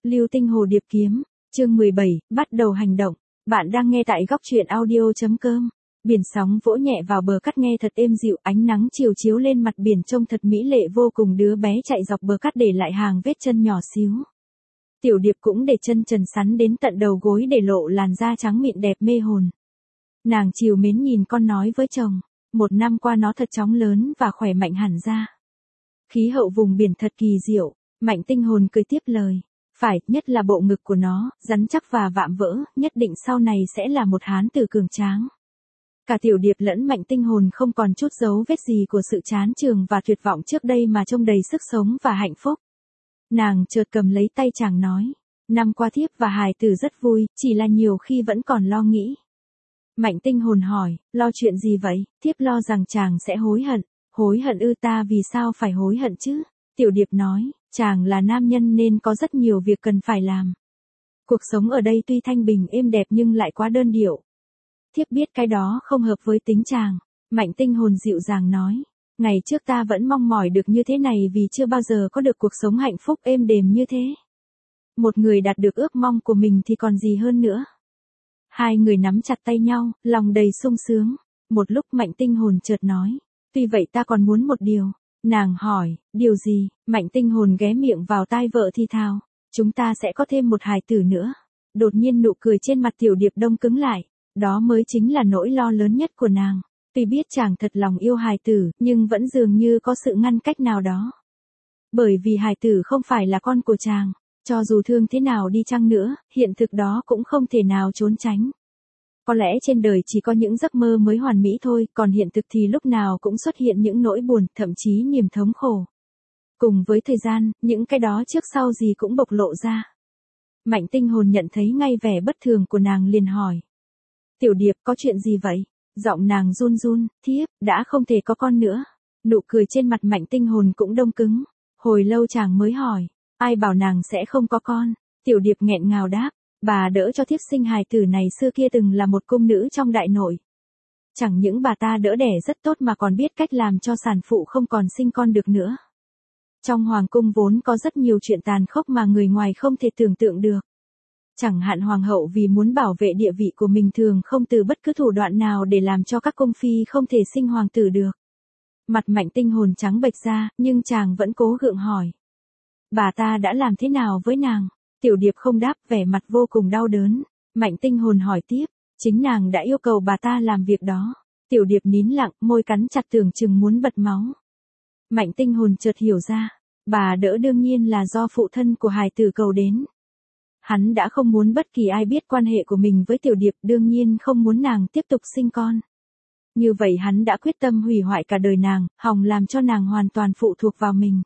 Lưu tinh hồ điệp kiếm, chương 17, bắt đầu hành động. Bạn đang nghe tại góc truyện audio.com. Biển sóng vỗ nhẹ vào bờ cát nghe thật êm dịu, ánh nắng chiều chiếu lên mặt biển trông thật mỹ lệ vô cùng. Đứa bé chạy dọc bờ cát để lại hàng vết chân nhỏ xíu. Tiểu điệp cũng để chân trần sắn đến tận đầu gối để lộ làn da trắng mịn đẹp mê hồn. Nàng trìu mến nhìn con nói với chồng, 1 năm qua nó thật chóng lớn và khỏe mạnh hẳn ra. Khí hậu vùng biển thật kỳ diệu. Mạnh tinh hồn cười tiếp lời. Phải, nhất là bộ ngực của nó, rắn chắc và vạm vỡ, nhất định sau này sẽ là một hán tử cường tráng. Cả tiểu điệp lẫn mạnh tinh hồn không còn chút dấu vết gì của sự chán chường và tuyệt vọng trước đây mà trông đầy sức sống và hạnh phúc. Nàng chợt cầm lấy tay chàng nói. Năm qua thiếp và hài tử rất vui, chỉ là nhiều khi vẫn còn lo nghĩ. Mạnh tinh hồn hỏi, lo chuyện gì vậy? Thiếp lo rằng chàng sẽ hối hận. Hối hận ư? Ta vì sao phải hối hận chứ? Tiểu điệp nói, chàng là nam nhân nên có rất nhiều việc cần phải làm. Cuộc sống ở đây tuy thanh bình êm đẹp nhưng lại quá đơn điệu. Thiếp biết cái đó không hợp với tính chàng. Mạnh tinh hồn dịu dàng nói, ngày trước ta vẫn mong mỏi được như thế này vì chưa bao giờ có được cuộc sống hạnh phúc êm đềm như thế. Một người đạt được ước mong của mình thì còn gì hơn nữa. Hai người nắm chặt tay nhau, lòng đầy sung sướng. Một lúc mạnh tinh hồn chợt nói, tuy vậy ta còn muốn một điều. Nàng hỏi, điều gì? Mạnh tinh hồn ghé miệng vào tai vợ thì thào, chúng ta sẽ có thêm một hài tử nữa. Đột nhiên nụ cười trên mặt tiểu điệp đông cứng lại, đó mới chính là nỗi lo lớn nhất của nàng. Tuy biết chàng thật lòng yêu hài tử, nhưng vẫn dường như có sự ngăn cách nào đó. Bởi vì hài tử không phải là con của chàng, cho dù thương thế nào đi chăng nữa, hiện thực đó cũng không thể nào trốn tránh. Có lẽ trên đời chỉ có những giấc mơ mới hoàn mỹ thôi, còn hiện thực thì lúc nào cũng xuất hiện những nỗi buồn, thậm chí niềm thống khổ. Cùng với thời gian, những cái đó trước sau gì cũng bộc lộ ra. Mạnh tinh hồn nhận thấy ngay vẻ bất thường của nàng liền hỏi. Tiểu điệp, có chuyện gì vậy? Giọng nàng run run, thiếp, đã không thể có con nữa. Nụ cười trên mặt mạnh tinh hồn cũng đông cứng. Hồi lâu chàng mới hỏi, ai bảo nàng sẽ không có con? Tiểu điệp nghẹn ngào đáp. Bà đỡ cho thiếp sinh hài tử này xưa kia từng là một cung nữ trong đại nội. Chẳng những bà ta đỡ đẻ rất tốt mà còn biết cách làm cho sản phụ không còn sinh con được nữa. Trong hoàng cung vốn có rất nhiều chuyện tàn khốc mà người ngoài không thể tưởng tượng được. Chẳng hạn hoàng hậu vì muốn bảo vệ địa vị của mình thường không từ bất cứ thủ đoạn nào để làm cho các cung phi không thể sinh hoàng tử được. Mặt mạnh tinh hồn trắng bệch ra, nhưng chàng vẫn cố gượng hỏi. Bà ta đã làm thế nào với nàng? Tiểu điệp không đáp, vẻ mặt vô cùng đau đớn. Mạnh tinh hồn hỏi tiếp, chính nàng đã yêu cầu bà ta làm việc đó. Tiểu điệp nín lặng, môi cắn chặt tưởng chừng muốn bật máu. Mạnh tinh hồn chợt hiểu ra, bà đỡ đương nhiên là do phụ thân của hài tử cầu đến. Hắn đã không muốn bất kỳ ai biết quan hệ của mình với tiểu điệp, đương nhiên không muốn nàng tiếp tục sinh con. Như vậy hắn đã quyết tâm hủy hoại cả đời nàng, hòng làm cho nàng hoàn toàn phụ thuộc vào mình.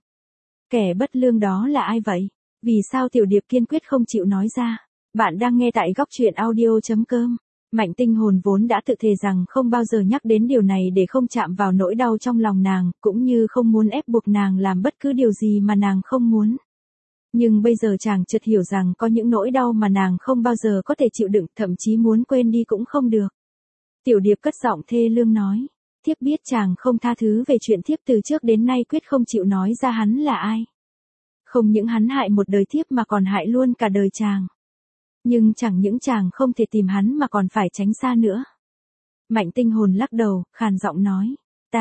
Kẻ bất lương đó là ai vậy? Vì sao tiểu điệp kiên quyết không chịu nói ra? Bạn đang nghe tại góc truyện audio.com. Mạnh tinh hồn vốn đã tự thề rằng không bao giờ nhắc đến điều này để không chạm vào nỗi đau trong lòng nàng, cũng như không muốn ép buộc nàng làm bất cứ điều gì mà nàng không muốn. Nhưng bây giờ chàng chợt hiểu rằng có những nỗi đau mà nàng không bao giờ có thể chịu đựng, thậm chí muốn quên đi cũng không được. Tiểu điệp cất giọng thê lương nói, thiếp biết chàng không tha thứ về chuyện thiếp từ trước đến nay quyết không chịu nói ra hắn là ai. Không những hắn hại một đời thiếp mà còn hại luôn cả đời chàng. Nhưng chẳng những chàng không thể tìm hắn mà còn phải tránh xa nữa. Mạnh tinh hồn lắc đầu, khàn giọng nói.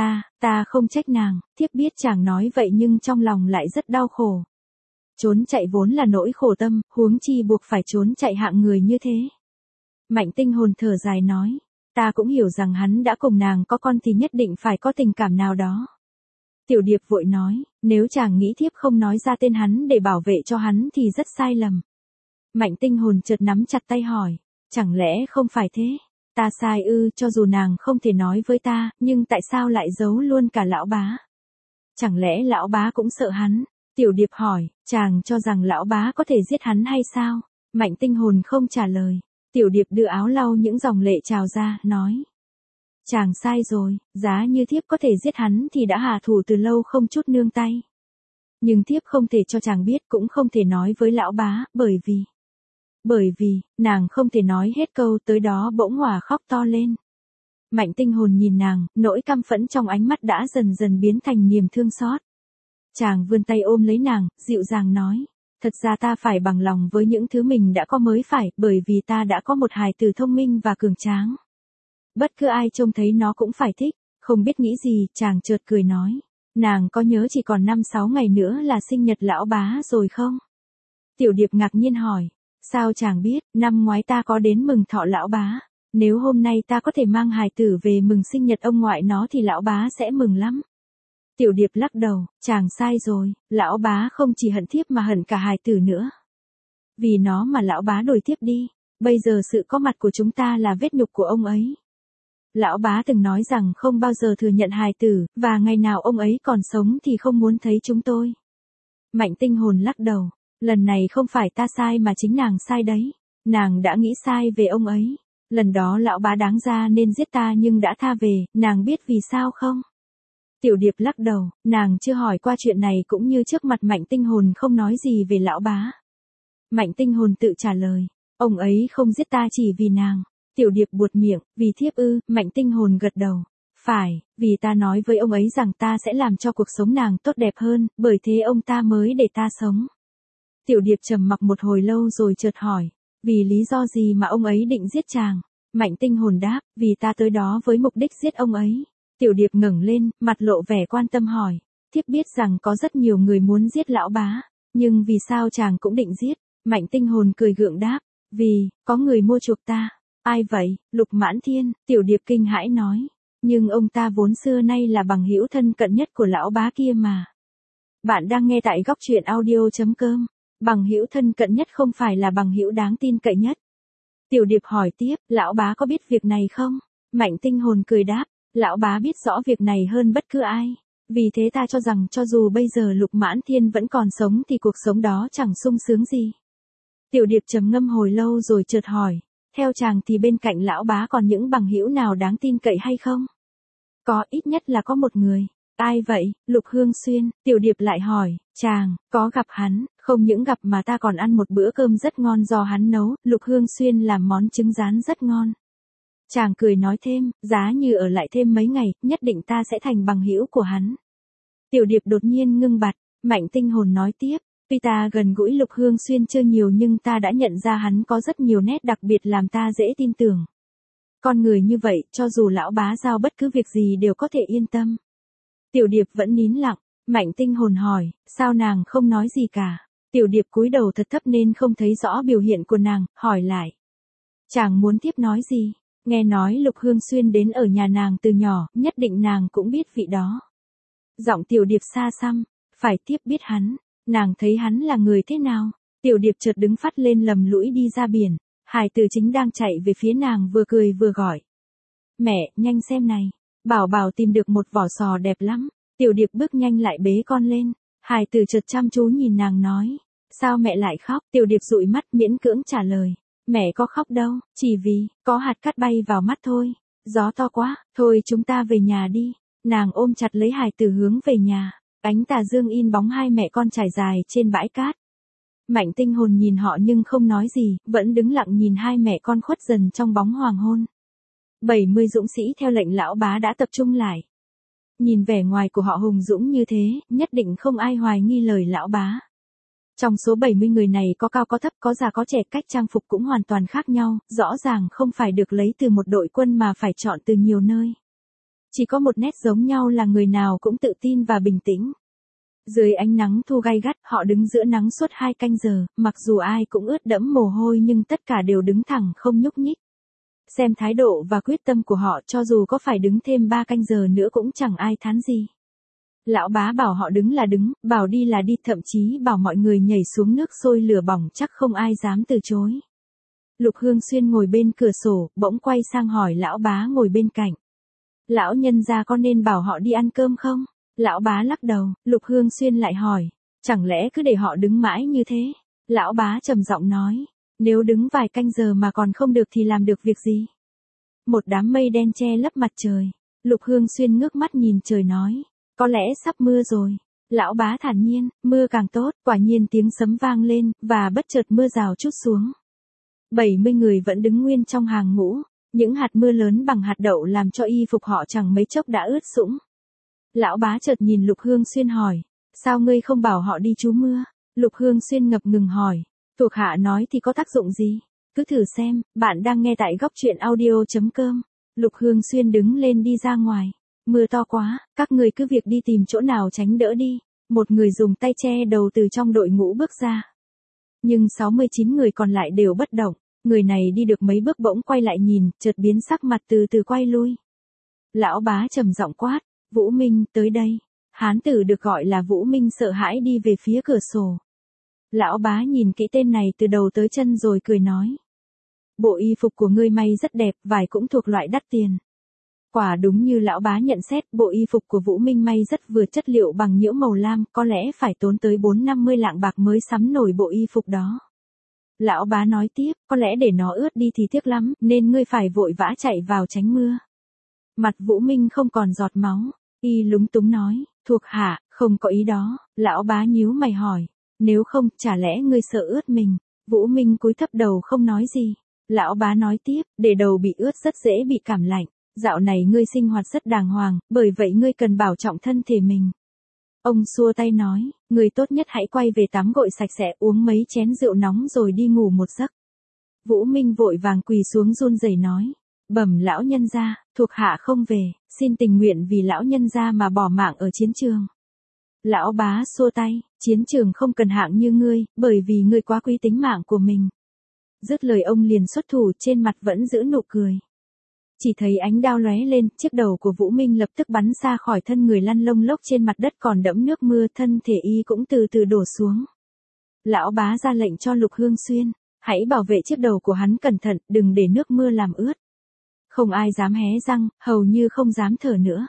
Ta không trách nàng, thiếp biết chàng nói vậy nhưng trong lòng lại rất đau khổ. Trốn chạy vốn là nỗi khổ tâm, huống chi buộc phải trốn chạy hạng người như thế. Mạnh tinh hồn thở dài nói. Ta cũng hiểu rằng hắn đã cùng nàng có con thì nhất định phải có tình cảm nào đó. Tiểu điệp vội nói, nếu chàng nghĩ thiếp không nói ra tên hắn để bảo vệ cho hắn thì rất sai lầm. Mạnh tinh hồn chợt nắm chặt tay hỏi, chẳng lẽ không phải thế? Ta sai ư? Cho dù nàng không thể nói với ta, nhưng tại sao lại giấu luôn cả lão bá? Chẳng lẽ lão bá cũng sợ hắn? Tiểu điệp hỏi, chàng cho rằng lão bá có thể giết hắn hay sao? Mạnh tinh hồn không trả lời. Tiểu điệp đưa áo lau những dòng lệ trào ra, nói. Chàng sai rồi, giá như thiếp có thể giết hắn thì đã hạ thủ từ lâu không chút nương tay. Nhưng thiếp không thể cho chàng biết, cũng không thể nói với lão bá, bởi vì, nàng không thể nói hết câu, tới đó bỗng òa khóc to lên. Mạnh tinh hồn nhìn nàng, nỗi căm phẫn trong ánh mắt đã dần dần biến thành niềm thương xót. Chàng vươn tay ôm lấy nàng, dịu dàng nói, Thật ra ta phải bằng lòng với những thứ mình đã có mới phải, bởi vì ta đã có một hài tử thông minh và cường tráng. Bất cứ ai trông thấy nó cũng phải thích, không biết nghĩ gì, chàng chợt cười nói. Nàng có nhớ chỉ còn 5-6 ngày nữa là sinh nhật lão bá rồi không? Tiểu Điệp ngạc nhiên hỏi. Sao chàng biết, năm ngoái ta có đến mừng thọ lão bá. Nếu hôm nay ta có thể mang hài tử về mừng sinh nhật ông ngoại nó thì lão bá sẽ mừng lắm. Tiểu Điệp lắc đầu, chàng sai rồi, lão bá không chỉ hận thiếp mà hận cả hài tử nữa. Vì nó mà lão bá đuổi thiếp đi, bây giờ sự có mặt của chúng ta là vết nhục của ông ấy. Lão bá từng nói rằng không bao giờ thừa nhận hài tử, và ngày nào ông ấy còn sống thì không muốn thấy chúng tôi. Mạnh Tinh Hồn lắc đầu, lần này không phải ta sai mà chính nàng sai đấy. Nàng đã nghĩ sai về ông ấy. Lần đó lão bá đáng ra nên giết ta nhưng đã tha về, nàng biết vì sao không? Tiểu Điệp lắc đầu, nàng chưa hỏi qua chuyện này cũng như trước mặt Mạnh Tinh Hồn không nói gì về lão bá. Mạnh Tinh Hồn tự trả lời, ông ấy không giết ta chỉ vì nàng. Tiểu Điệp buột miệng, vì thiếp ư? Mạnh Tinh Hồn gật đầu. Phải, vì ta nói với ông ấy rằng ta sẽ làm cho cuộc sống nàng tốt đẹp hơn, bởi thế ông ta mới để ta sống. Tiểu Điệp trầm mặc một hồi lâu rồi chợt hỏi, vì lý do gì mà ông ấy định giết chàng? Mạnh Tinh Hồn đáp, vì ta tới đó với mục đích giết ông ấy. Tiểu Điệp ngẩng lên, mặt lộ vẻ quan tâm hỏi, thiếp biết rằng có rất nhiều người muốn giết lão bá, nhưng vì sao chàng cũng định giết? Mạnh Tinh Hồn cười gượng đáp, vì, có người mua chuộc ta. Ai vậy? Lục Mãn Thiên, Tiểu Điệp kinh hãi nói, nhưng ông ta vốn xưa nay là bằng hữu thân cận nhất của lão bá kia mà. Bạn đang nghe tại góc truyện audio.com, bằng hữu thân cận nhất không phải là bằng hữu đáng tin cậy nhất. Tiểu Điệp hỏi tiếp, lão bá có biết việc này không? Mạnh Tinh Hồn cười đáp, lão bá biết rõ việc này hơn bất cứ ai. Vì thế ta cho rằng cho dù bây giờ Lục Mãn Thiên vẫn còn sống thì cuộc sống đó chẳng sung sướng gì. Tiểu Điệp trầm ngâm hồi lâu rồi chợt hỏi, theo chàng thì bên cạnh lão bá còn những bằng hữu nào đáng tin cậy hay không? Có, ít nhất là có một người. Ai vậy? Lục Hương Xuyên. Tiểu Điệp lại hỏi, chàng, có gặp hắn, không những gặp mà ta còn ăn một bữa cơm rất ngon do hắn nấu, Lục Hương Xuyên làm món trứng rán rất ngon. Chàng cười nói thêm, giá như ở lại thêm mấy ngày, nhất định ta sẽ thành bằng hữu của hắn. Tiểu Điệp đột nhiên ngưng bặt, Mạnh Tinh Hồn nói tiếp, tuy ta gần gũi Lục Hương Xuyên chưa nhiều nhưng ta đã nhận ra hắn có rất nhiều nét đặc biệt làm ta dễ tin tưởng. Con người như vậy, cho dù lão bá giao bất cứ việc gì đều có thể yên tâm. Tiểu Điệp vẫn nín lặng, Mạnh Tinh Hồn hỏi, sao nàng không nói gì cả? Tiểu Điệp cúi đầu thật thấp nên không thấy rõ biểu hiện của nàng, hỏi lại. Chàng muốn tiếp nói gì? Nghe nói Lục Hương Xuyên đến ở nhà nàng từ nhỏ, nhất định nàng cũng biết vị đó. Giọng Tiểu Điệp xa xăm, phải tiếp biết hắn, nàng thấy hắn là người thế nào? Tiểu Điệp chợt đứng phắt lên lầm lũi đi ra biển, Hải Tử chính đang chạy về phía nàng vừa cười vừa gọi. Mẹ, nhanh xem này, Bảo Bảo tìm được một vỏ sò đẹp lắm. Tiểu Điệp bước nhanh lại bế con lên, Hải Tử chợt chăm chú nhìn nàng nói, sao mẹ lại khóc? Tiểu Điệp dụi mắt miễn cưỡng trả lời, mẹ có khóc đâu, chỉ vì, có hạt cát bay vào mắt thôi, gió to quá, thôi chúng ta về nhà đi. Nàng ôm chặt lấy Hải Tử hướng về nhà, ánh tà dương in bóng hai mẹ con trải dài trên bãi cát. Mạnh Tinh Hồn nhìn họ nhưng không nói gì, vẫn đứng lặng nhìn hai mẹ con khuất dần trong bóng hoàng hôn. 70 dũng sĩ theo lệnh lão bá đã tập trung lại. Nhìn vẻ ngoài của họ hùng dũng như thế, nhất định không ai hoài nghi lời lão bá. Trong số 70 người này có cao có thấp, có già có trẻ, cách trang phục cũng hoàn toàn khác nhau, rõ ràng không phải được lấy từ một đội quân mà phải chọn từ nhiều nơi. Chỉ có một nét giống nhau là người nào cũng tự tin và bình tĩnh. Dưới ánh nắng thu gay gắt, họ đứng giữa nắng suốt 2 canh giờ, mặc dù ai cũng ướt đẫm mồ hôi nhưng tất cả đều đứng thẳng không nhúc nhích. Xem thái độ và quyết tâm của họ, cho dù có phải đứng thêm 3 canh giờ nữa cũng chẳng ai thán gì. Lão bá bảo họ đứng là đứng, bảo đi là đi, thậm chí bảo mọi người nhảy xuống nước sôi lửa bỏng, chắc không ai dám từ chối. Lục Hương Xuyên ngồi bên cửa sổ, bỗng quay sang hỏi lão bá ngồi bên cạnh. Lão nhân gia có nên bảo họ đi ăn cơm không? Lão bá lắc đầu, Lục Hương Xuyên lại hỏi, chẳng lẽ cứ để họ đứng mãi như thế? Lão bá trầm giọng nói, nếu đứng vài canh giờ mà còn không được thì làm được việc gì? Một đám mây đen che lấp mặt trời. Lục Hương Xuyên ngước mắt nhìn trời nói, có lẽ sắp mưa rồi. Lão bá thản nhiên, mưa càng tốt, quả nhiên tiếng sấm vang lên, và bất chợt mưa rào trút xuống. 70 người vẫn đứng nguyên trong hàng ngũ, những hạt mưa lớn bằng hạt đậu làm cho y phục họ chẳng mấy chốc đã ướt sũng. Lão bá chợt nhìn Lục Hương Xuyên hỏi, sao ngươi không bảo họ đi trú mưa? Lục Hương Xuyên ngập ngừng hỏi. Thuộc hạ nói thì có tác dụng gì? Cứ thử xem, bạn đang nghe tại góc truyện audio.com. Lục Hương Xuyên đứng lên đi ra ngoài. Mưa to quá, các người cứ việc đi tìm chỗ nào tránh đỡ đi. Một người dùng tay che đầu từ trong đội ngũ bước ra. Nhưng 69 người còn lại đều bất động. Người này đi được mấy bước bỗng quay lại nhìn, chợt biến sắc mặt từ từ quay lui. Lão bá trầm giọng quát, Vũ Minh, tới đây. Hán tử được gọi là Vũ Minh sợ hãi đi về phía cửa sổ. Lão bá nhìn kỹ tên này từ đầu tới chân rồi cười nói. Bộ y phục của ngươi may rất đẹp, vải cũng thuộc loại đắt tiền. Quả đúng như lão bá nhận xét, bộ y phục của Vũ Minh may rất vừa, chất liệu bằng nhiễu màu lam, có lẽ phải tốn tới 450 lạng bạc mới sắm nổi bộ y phục đó. Lão bá nói tiếp, có lẽ để nó ướt đi thì tiếc lắm, nên ngươi phải vội vã chạy vào tránh mưa. Mặt Vũ Minh không còn giọt máu, y lúng túng nói, thuộc hạ, không có ý đó. Lão bá nhíu mày hỏi, nếu không, chả lẽ ngươi sợ ướt mình? Vũ Minh cúi thấp đầu không nói gì. Lão bá nói tiếp, để đầu bị ướt rất dễ bị cảm lạnh. Dạo này ngươi sinh hoạt rất đàng hoàng, bởi vậy ngươi cần bảo trọng thân thể mình. Ông xua tay nói, ngươi tốt nhất hãy quay về tắm gội sạch sẽ, uống mấy chén rượu nóng rồi đi ngủ một giấc. Vũ Minh vội vàng quỳ xuống run rẩy nói, bẩm lão nhân gia, thuộc hạ không về, xin tình nguyện vì lão nhân gia mà bỏ mạng ở chiến trường. Lão bá xua tay, chiến trường không cần hạng như ngươi, bởi vì ngươi quá quý tính mạng của mình. Dứt lời ông liền xuất thủ, trên mặt vẫn giữ nụ cười. Chỉ thấy ánh đao lóe lên, chiếc đầu của Vũ Minh lập tức bắn ra khỏi thân người, lăn lông lốc trên mặt đất còn đẫm nước mưa, thân thể y cũng từ từ đổ xuống. Lão bá ra lệnh cho Lục Hương Xuyên, hãy bảo vệ chiếc đầu của hắn cẩn thận, đừng để nước mưa làm ướt. Không ai dám hé răng, hầu như không dám thở nữa.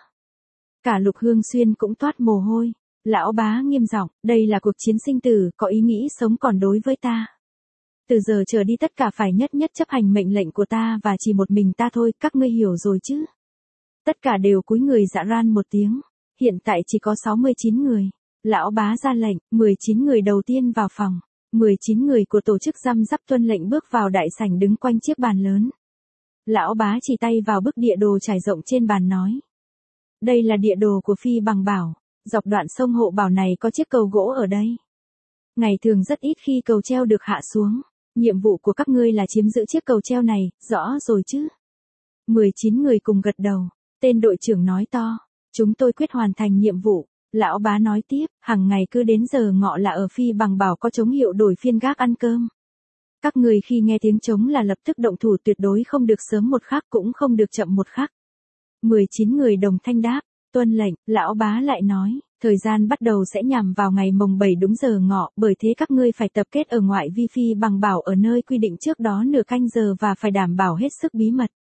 Cả Lục Hương Xuyên cũng toát mồ hôi. Lão bá nghiêm giọng, đây là cuộc chiến sinh tử, có ý nghĩ sống còn đối với ta. Từ giờ trở đi tất cả phải nhất nhất chấp hành mệnh lệnh của ta và chỉ một mình ta thôi, các ngươi hiểu rồi chứ? Tất cả đều cúi người dạ ran một tiếng. Hiện tại chỉ có 69 người. Lão bá ra lệnh, 19 người đầu tiên vào phòng. 19 người của tổ chức răm rắp tuân lệnh bước vào đại sảnh đứng quanh chiếc bàn lớn. Lão bá chỉ tay vào bức địa đồ trải rộng trên bàn nói. Đây là địa đồ của Phi Bằng Bảo. Dọc đoạn sông Hộ Bảo này có chiếc cầu gỗ ở đây. Ngày thường rất ít khi cầu treo được hạ xuống. Nhiệm vụ của các ngươi là chiếm giữ chiếc cầu treo này, rõ rồi chứ? 19 người cùng gật đầu. Tên đội trưởng nói to. Chúng tôi quyết hoàn thành nhiệm vụ. Lão bá nói tiếp, hàng ngày cứ đến giờ ngọ là ở Phi Bằng Bảo có trống hiệu đổi phiên gác ăn cơm. Các người khi nghe tiếng trống là lập tức động thủ, tuyệt đối không được sớm một khắc cũng không được chậm một khắc. 19 người đồng thanh đáp. Tuân lệnh, lão bá lại nói, thời gian bắt đầu sẽ nhằm vào ngày mồng 7 đúng giờ ngọ, bởi thế các ngươi phải tập kết ở ngoại vi Phi Bằng Bảo ở nơi quy định trước đó nửa canh giờ và phải đảm bảo hết sức bí mật.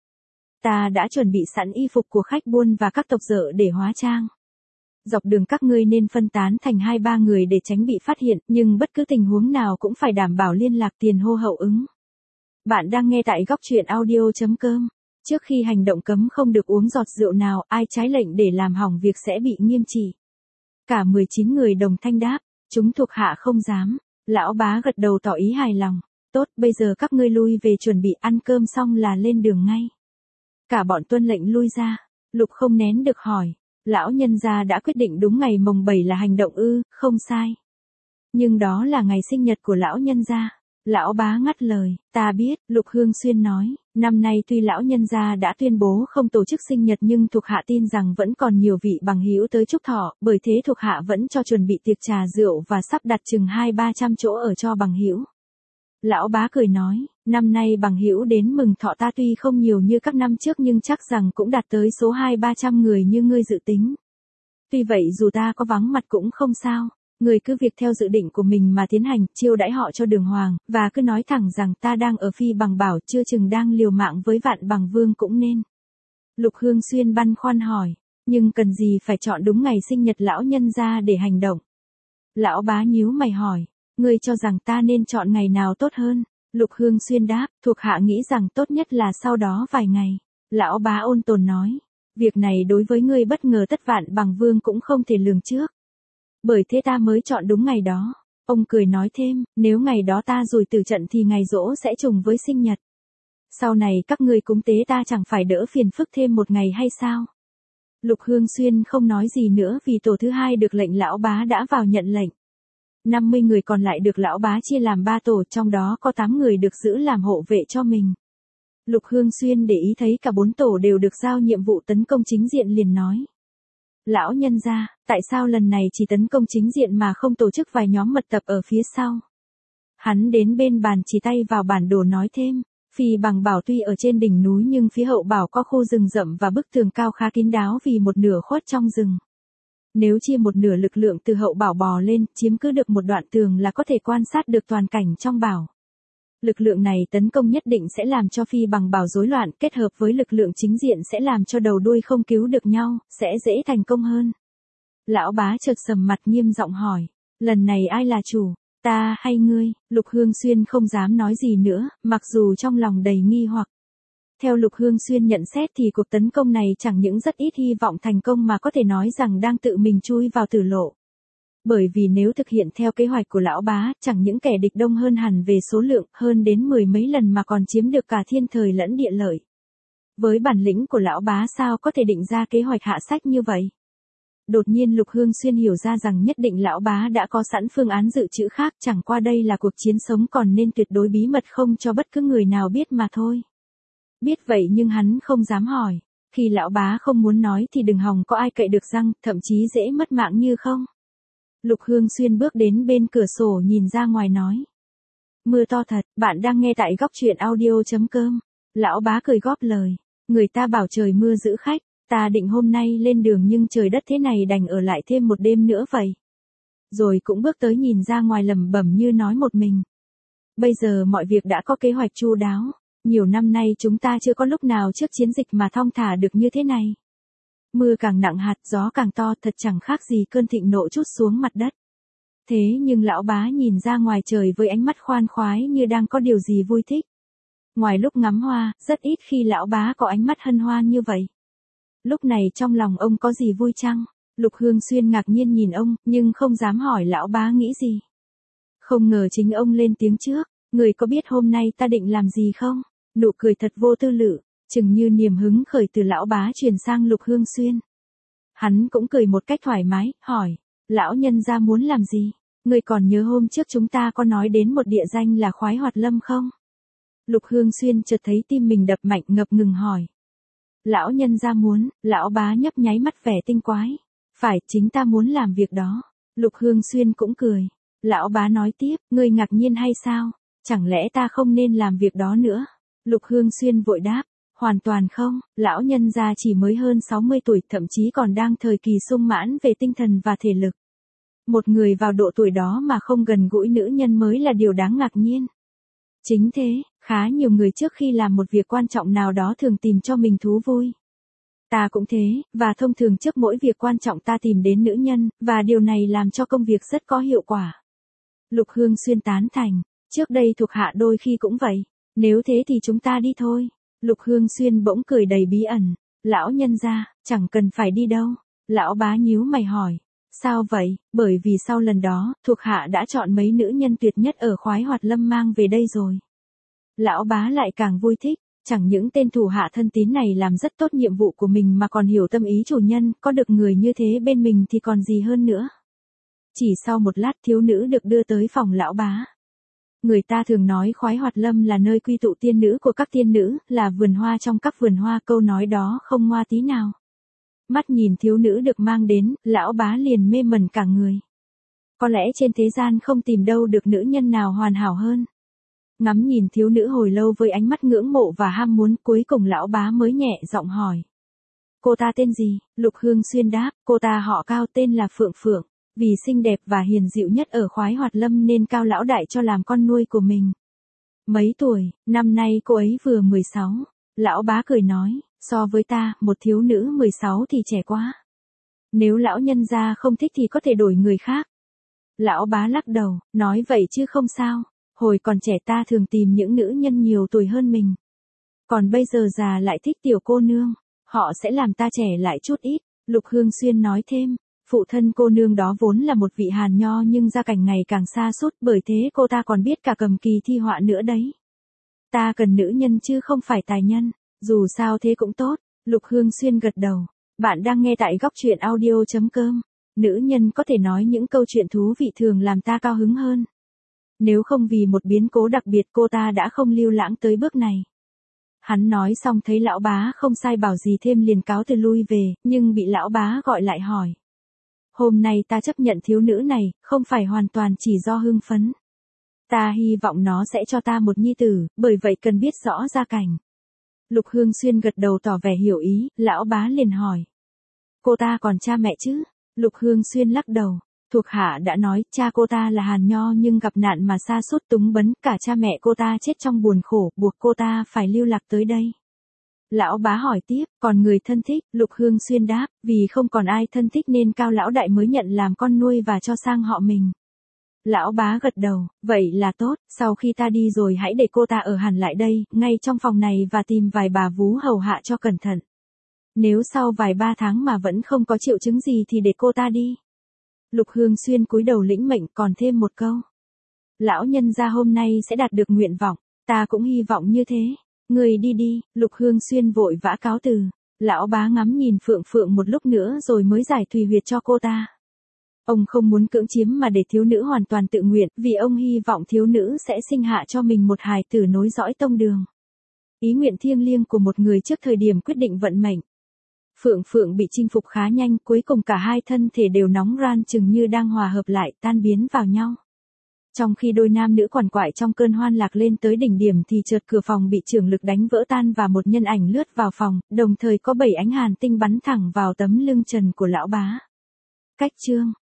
Ta đã chuẩn bị sẵn y phục của khách buôn và các tộc dợ để hóa trang. Dọc đường các ngươi nên phân tán thành 2-3 người để tránh bị phát hiện, nhưng bất cứ tình huống nào cũng phải đảm bảo liên lạc tiền hô hậu ứng. Bạn đang nghe tại góc truyện audio.com. Trước khi hành động cấm không được uống giọt rượu nào, ai trái lệnh để làm hỏng việc sẽ bị nghiêm trị. Cả 19 người đồng thanh đáp, chúng thuộc hạ không dám. Lão bá gật đầu tỏ ý hài lòng. Tốt, bây giờ các ngươi lui về chuẩn bị, ăn cơm xong là lên đường ngay. Cả bọn tuân lệnh lui ra. Lục không nén được hỏi, lão nhân gia đã quyết định đúng ngày mồng 7 là hành động ư? Không sai. Nhưng đó là ngày sinh nhật của lão nhân gia. Lão bá ngắt lời, ta biết. Lục Hương Xuyên nói, năm nay tuy lão nhân gia đã tuyên bố không tổ chức sinh nhật nhưng thuộc hạ tin rằng vẫn còn nhiều vị bằng hữu tới chúc thọ, bởi thế thuộc hạ vẫn cho chuẩn bị tiệc trà rượu và sắp đặt chừng 200-300 chỗ ở cho bằng hữu. Lão bá cười nói, năm nay bằng hữu đến mừng thọ ta tuy không nhiều như các năm trước nhưng chắc rằng cũng đạt tới số 200-300 người như ngươi dự tính. Tuy vậy dù ta có vắng mặt cũng không sao. Người cứ việc theo dự định của mình mà tiến hành, chiêu đãi họ cho đường hoàng, và cứ nói thẳng rằng ta đang ở Phi Bằng Bảo, chưa chừng đang liều mạng với Vạn Bằng Vương cũng nên. Lục Hương Xuyên băn khoăn hỏi, nhưng cần gì phải chọn đúng ngày sinh nhật lão nhân gia để hành động? Lão bá nhíu mày hỏi, ngươi cho rằng ta nên chọn ngày nào tốt hơn? Lục Hương Xuyên đáp, thuộc hạ nghĩ rằng tốt nhất là sau đó vài ngày. Lão bá ôn tồn nói, việc này đối với ngươi bất ngờ, tất Vạn Bằng Vương cũng không thể lường trước. Bởi thế ta mới chọn đúng ngày đó. Ông cười nói thêm, nếu ngày đó ta rủi tử trận thì ngày giỗ sẽ trùng với sinh nhật. Sau này các ngươi cúng tế ta chẳng phải đỡ phiền phức thêm một ngày hay sao? Lục Hương Xuyên không nói gì nữa vì tổ thứ hai được lệnh lão bá đã vào nhận lệnh. 50 người còn lại được lão bá chia làm 3 tổ, trong đó có 8 người được giữ làm hộ vệ cho mình. Lục Hương Xuyên để ý thấy cả 4 tổ đều được giao nhiệm vụ tấn công chính diện liền nói. Lão nhân gia, tại sao lần này chỉ tấn công chính diện mà không tổ chức vài nhóm mật tập ở phía sau? Hắn đến bên bàn chỉ tay vào bản đồ nói thêm. Phi Bằng Bảo tuy ở trên đỉnh núi nhưng phía hậu bảo có khu rừng rậm và bức tường cao khá kín đáo vì một nửa khuất trong rừng. Nếu chia một nửa lực lượng từ hậu bảo bò lên, chiếm cứ được một đoạn tường là có thể quan sát được toàn cảnh trong bảo. Lực lượng này tấn công nhất định sẽ làm cho Phi Bằng Bảo rối loạn, kết hợp với lực lượng chính diện sẽ làm cho đầu đuôi không cứu được nhau, sẽ dễ thành công hơn. Lão bá chợt sầm mặt nghiêm giọng hỏi, lần này ai là chủ, ta hay ngươi? Lục Hương Xuyên không dám nói gì nữa, mặc dù trong lòng đầy nghi hoặc. Theo Lục Hương Xuyên nhận xét thì cuộc tấn công này chẳng những rất ít hy vọng thành công mà có thể nói rằng đang tự mình chui vào tử lộ. Bởi vì nếu thực hiện theo kế hoạch của lão bá, chẳng những kẻ địch đông hơn hẳn về số lượng, hơn đến 10 mấy lần mà còn chiếm được cả thiên thời lẫn địa lợi. Với bản lĩnh của lão bá sao có thể định ra kế hoạch hạ sách như vậy? Đột nhiên Lục Hương Xuyên hiểu ra rằng nhất định lão bá đã có sẵn phương án dự trữ khác, chẳng qua đây là cuộc chiến sống còn nên tuyệt đối bí mật không cho bất cứ người nào biết mà thôi. Biết vậy nhưng hắn không dám hỏi, khi lão bá không muốn nói thì đừng hòng có ai cậy được răng, thậm chí dễ mất mạng như không. Lục Hương Xuyên bước đến bên cửa sổ nhìn ra ngoài nói. Mưa to thật, bạn đang nghe tại góc truyện audio.com. Lão bá cười góp lời, người ta bảo trời mưa giữ khách, ta định hôm nay lên đường nhưng trời đất thế này đành ở lại thêm một đêm nữa vậy. Rồi cũng bước tới nhìn ra ngoài lẩm bẩm như nói một mình. Bây giờ mọi việc đã có kế hoạch chu đáo, nhiều năm nay chúng ta chưa có lúc nào trước chiến dịch mà thong thả được như thế này. Mưa càng nặng hạt, gió càng to, thật chẳng khác gì cơn thịnh nộ trút xuống mặt đất. Thế nhưng lão bá nhìn ra ngoài trời với ánh mắt khoan khoái như đang có điều gì vui thích. Ngoài lúc ngắm hoa, rất ít khi lão bá có ánh mắt hân hoan như vậy. Lúc này trong lòng ông có gì vui chăng? Lục Hương Xuyên ngạc nhiên nhìn ông, nhưng không dám hỏi lão bá nghĩ gì. Không ngờ chính ông lên tiếng trước, người có biết hôm nay ta định làm gì không? Nụ cười thật vô tư lự, chừng như niềm hứng khởi từ lão bá truyền sang Lục Hương Xuyên. Hắn cũng cười một cách thoải mái, hỏi, lão nhân gia muốn làm gì? Người còn nhớ hôm trước chúng ta có nói đến một địa danh là Khoái Hoạt Lâm không? Lục Hương Xuyên chợt thấy tim mình đập mạnh ngập ngừng hỏi. Lão nhân gia muốn, lão bá nhấp nháy mắt vẻ tinh quái. Phải, chính ta muốn làm việc đó. Lục Hương Xuyên cũng cười. Lão bá nói tiếp, ngươi ngạc nhiên hay sao? Chẳng lẽ ta không nên làm việc đó nữa? Lục Hương Xuyên vội đáp. Hoàn toàn không, lão nhân gia chỉ mới hơn 60 tuổi, thậm chí còn đang thời kỳ sung mãn về tinh thần và thể lực. Một người vào độ tuổi đó mà không gần gũi nữ nhân mới là điều đáng ngạc nhiên. Chính thế, khá nhiều người trước khi làm một việc quan trọng nào đó thường tìm cho mình thú vui. Ta cũng thế, và thông thường trước mỗi việc quan trọng ta tìm đến nữ nhân, và điều này làm cho công việc rất có hiệu quả. Lục Hương Xuyên tán thành, trước đây thuộc hạ đôi khi cũng vậy, nếu thế thì chúng ta đi thôi. Lục Hương Xuyên bỗng cười đầy bí ẩn, lão nhân gia, chẳng cần phải đi đâu. Lão bá nhíu mày hỏi, sao vậy? Bởi vì sau lần đó, thuộc hạ đã chọn mấy nữ nhân tuyệt nhất ở Khoái Hoạt Lâm mang về đây rồi. Lão bá lại càng vui thích, chẳng những tên thủ hạ thân tín này làm rất tốt nhiệm vụ của mình mà còn hiểu tâm ý chủ nhân, có được người như thế bên mình thì còn gì hơn nữa. Chỉ sau một lát thiếu nữ được đưa tới phòng lão bá. Người ta thường nói Khoái Hoạt Lâm là nơi quy tụ tiên nữ của các tiên nữ, là vườn hoa trong các vườn hoa, câu nói đó không ngoa tí nào. Mắt nhìn thiếu nữ được mang đến, lão bá liền mê mẩn cả người. Có lẽ trên thế gian không tìm đâu được nữ nhân nào hoàn hảo hơn. Ngắm nhìn thiếu nữ hồi lâu với ánh mắt ngưỡng mộ và ham muốn, cuối cùng lão bá mới nhẹ giọng hỏi. Cô ta tên gì? Lục Hương Xuyên đáp, cô ta họ Cao, tên là Phượng Phượng. Vì xinh đẹp và hiền dịu nhất ở Khoái Hoạt Lâm nên Cao lão đại cho làm con nuôi của mình. Mấy tuổi? Năm nay cô ấy vừa 16. Lão bá cười nói, so với ta, một thiếu nữ 16 thì trẻ quá. Nếu lão nhân gia không thích thì có thể đổi người khác. Lão bá lắc đầu, nói vậy chứ không sao. Hồi còn trẻ ta thường tìm những nữ nhân nhiều tuổi hơn mình. Còn bây giờ già lại thích tiểu cô nương. Họ sẽ làm ta trẻ lại chút ít. Lục Hương Xuyên nói thêm. Phụ thân cô nương đó vốn là một vị hàn nho nhưng gia cảnh ngày càng xa sút, bởi thế cô ta còn biết cả cầm kỳ thi họa nữa đấy. Ta cần nữ nhân chứ không phải tài nhân, dù sao thế cũng tốt. Lục Hương Xuyên gật đầu. Bạn đang nghe tại góc truyện audio.com. nữ nhân có thể nói những câu chuyện thú vị thường làm ta cao hứng hơn. Nếu không vì một biến cố đặc biệt cô ta đã không lưu lãng tới bước này. Hắn nói xong thấy lão bá không sai bảo gì thêm liền cáo từ lui về, nhưng bị lão bá gọi lại hỏi. Hôm nay ta chấp nhận thiếu nữ này, không phải hoàn toàn chỉ do hưng phấn. Ta hy vọng nó sẽ cho ta một nhi tử, bởi vậy cần biết rõ gia cảnh. Lục Hương Xuyên gật đầu tỏ vẻ hiểu ý, lão bá liền hỏi. Cô ta còn cha mẹ chứ? Lục Hương Xuyên lắc đầu. Thuộc hạ đã nói, cha cô ta là Hàn Nho nhưng gặp nạn mà sa sút túng bấn, cả cha mẹ cô ta chết trong buồn khổ, buộc cô ta phải lưu lạc tới đây. Lão bá hỏi tiếp, còn người thân thích, Lục Hương Xuyên đáp, vì không còn ai thân thích nên Cao lão đại mới nhận làm con nuôi và cho sang họ mình. Lão bá gật đầu, vậy là tốt, sau khi ta đi rồi hãy để cô ta ở hẳn lại đây, ngay trong phòng này và tìm vài bà vú hầu hạ cho cẩn thận. Nếu sau vài 3 tháng mà vẫn không có triệu chứng gì thì để cô ta đi. Lục Hương Xuyên cúi đầu lĩnh mệnh còn thêm một câu. Lão nhân gia hôm nay sẽ đạt được nguyện vọng, ta cũng hy vọng như thế. Người đi đi, Lục Hương Xuyên vội vã cáo từ. Lão bá ngắm nhìn Phượng Phượng một lúc nữa rồi mới giải thùy huyệt cho cô ta. Ông không muốn cưỡng chiếm mà để thiếu nữ hoàn toàn tự nguyện, vì ông hy vọng thiếu nữ sẽ sinh hạ cho mình một hài tử nối dõi tông đường. Ý nguyện thiêng liêng của một người trước thời điểm quyết định vận mệnh. Phượng Phượng bị chinh phục khá nhanh, cuối cùng cả hai thân thể đều nóng ran chừng như đang hòa hợp lại, tan biến vào nhau. Trong khi đôi nam nữ quằn quại trong cơn hoan lạc lên tới đỉnh điểm thì chợt cửa phòng bị chưởng lực đánh vỡ tan và một nhân ảnh lướt vào phòng, đồng thời có 7 ánh hàn tinh bắn thẳng vào tấm lưng trần của lão bá. Cách chương